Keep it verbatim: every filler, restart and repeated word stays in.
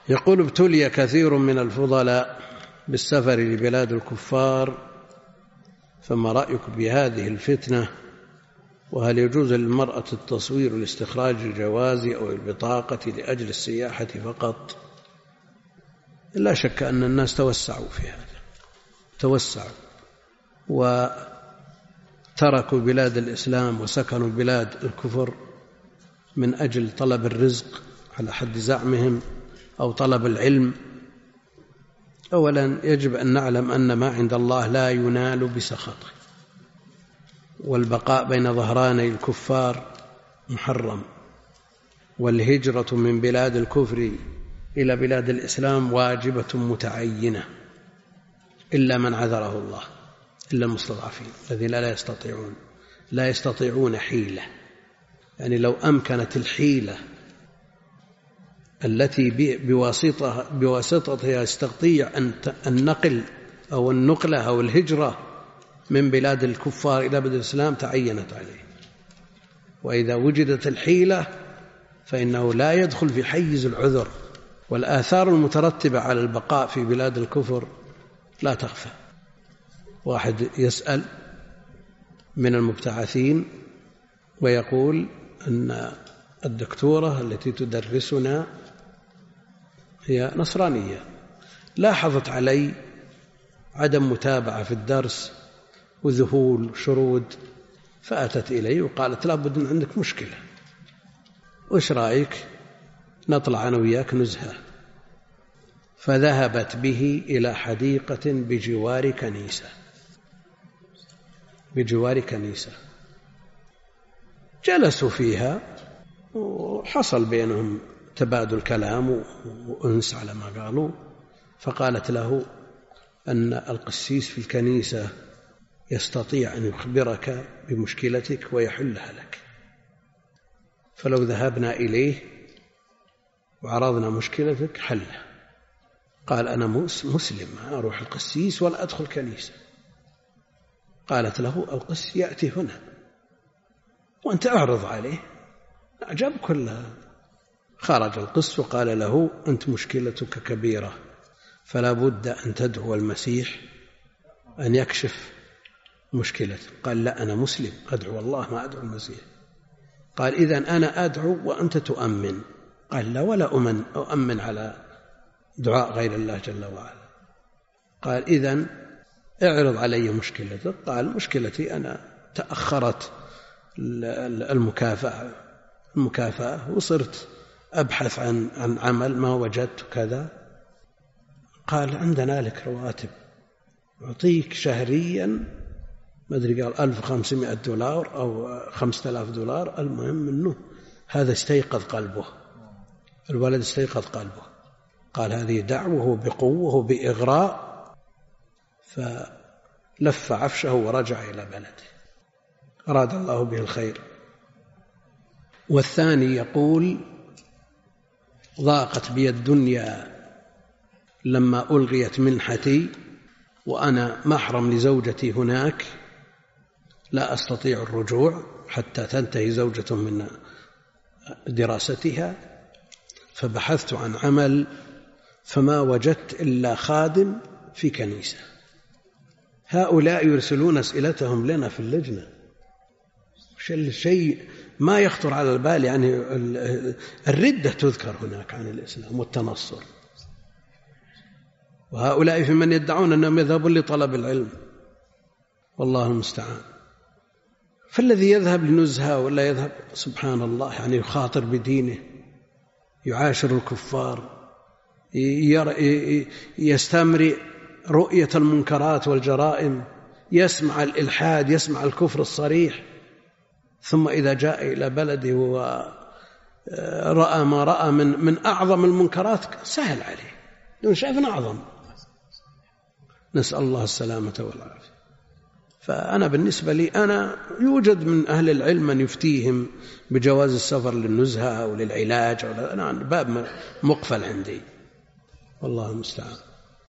يقول: ابتلي كثير من الفضلاء بالسفر لبلاد الكفار، فما رأيك بهذه الفتنة؟ وهل يجوز للمرأة التصوير لاستخراج الجواز أو البطاقة لأجل السياحة فقط؟ لا شك أن الناس توسعوا في هذا، توسعوا وتركوا بلاد الإسلام وسكنوا بلاد الكفر من أجل طلب الرزق على حد زعمهم أو طلب العلم. أولا يجب أن نعلم أن ما عند الله لا ينال بسخطه، والبقاء بين ظهراني الكفار محرم، والهجرة من بلاد الكفر إلى بلاد الإسلام واجبة متعينة إلا من عذره الله، إلا المستضعفين الذين لا يستطيعون لا يستطيعون حيلة. يعني لو أمكنت الحيلة التي بواسطتها بواسطتها يستطيع النقل أو النقلة أو الهجرة من بلاد الكفار إلى بلاد الإسلام تعينت عليه، وإذا وجدت الحيلة فإنه لا يدخل في حيز العذر، والآثار المترتبة على البقاء في بلاد الكفر لا تخفى. واحد يسأل من المبتعثين ويقول أن الدكتورة التي تدرسنا هي نصرانية، لاحظت علي عدم متابعة في الدرس وذهول شرود، فأتت إلي وقالت: لابد أن عندك مشكلة، وإيش رأيك نطلع أنا وياك نزهة؟ فذهبت به إلى حديقة بجوار كنيسة بجوار كنيسة جلسوا فيها وحصل بينهم تبادل كلام وأنس على ما قالوا. فقالت له أن القسيس في الكنيسة يستطيع أن يخبرك بمشكلتك ويحلها لك، فلو ذهبنا إليه وعرضنا مشكلتك حلها. قال: أنا مسلم، أروح القسيس ولا أدخل كنيسة. قالت له: القس يأتي هنا وأنت أعرض عليه، أعجب كلها. خرج القس وقال له: أنت مشكلتك كبيرة، فلا بد أن تدعو المسيح أن يكشف مشكلتك. قال: لا، أنا مسلم أدعو الله ما أدعو المسيح. قال: إذن أنا أدعو وأنت تؤمن. قال: لا، ولا أؤمن أؤمن على دعاء غير الله جل وعلا. قال: إذن اعرض علي مشكلتك. قال: مشكلتي أنا تأخرت المكافأة المكافأة وصرت أبحث عن عن عمل ما وجدت كذا. قال: عندنا لك رواتب، أعطيك شهريا ما أدري قال ألف وخمسمائة دولار أو خمسة آلاف دولار. المهم أنه هذا استيقظ قلبه، الولد استيقظ قلبه. قال: هذه دعوه بقوة وبإغراء، فلف عفشه ورجع إلى بلده، أراد الله به الخير. والثاني يقول: ضاقت بي الدنيا لما ألغيت منحتي وأنا محرم لزوجتي هناك، لا أستطيع الرجوع حتى تنتهي زوجة من دراستها، فبحثت عن عمل فما وجدت إلا خادم في كنيسة. هؤلاء يرسلون أسئلتهم لنا في اللجنة، شيء ما يخطر على البال. يعني الردة تذكر هناك عن الإسلام والتنصر، وهؤلاء في من يدعون أنهم يذهبون لطلب العلم، والله المستعان. فالذي يذهب لنزهة ولا يذهب سبحان الله يعني يخاطر بدينه، يعاشر الكفار، يستمرئ رؤية المنكرات والجرائم، يسمع الإلحاد، يسمع الكفر الصريح، ثم إذا جاء إلى بلده ورأى ما رأى من من أعظم المنكرات سهل عليه، دون شيء أعظم. نسأل الله السلامة والعافية. فأنا بالنسبة لي أنا يوجد من أهل العلم من يفتيهم بجواز السفر للنزهة أو للعلاج، أو أنا باب مقفل عندي، والله المستعان.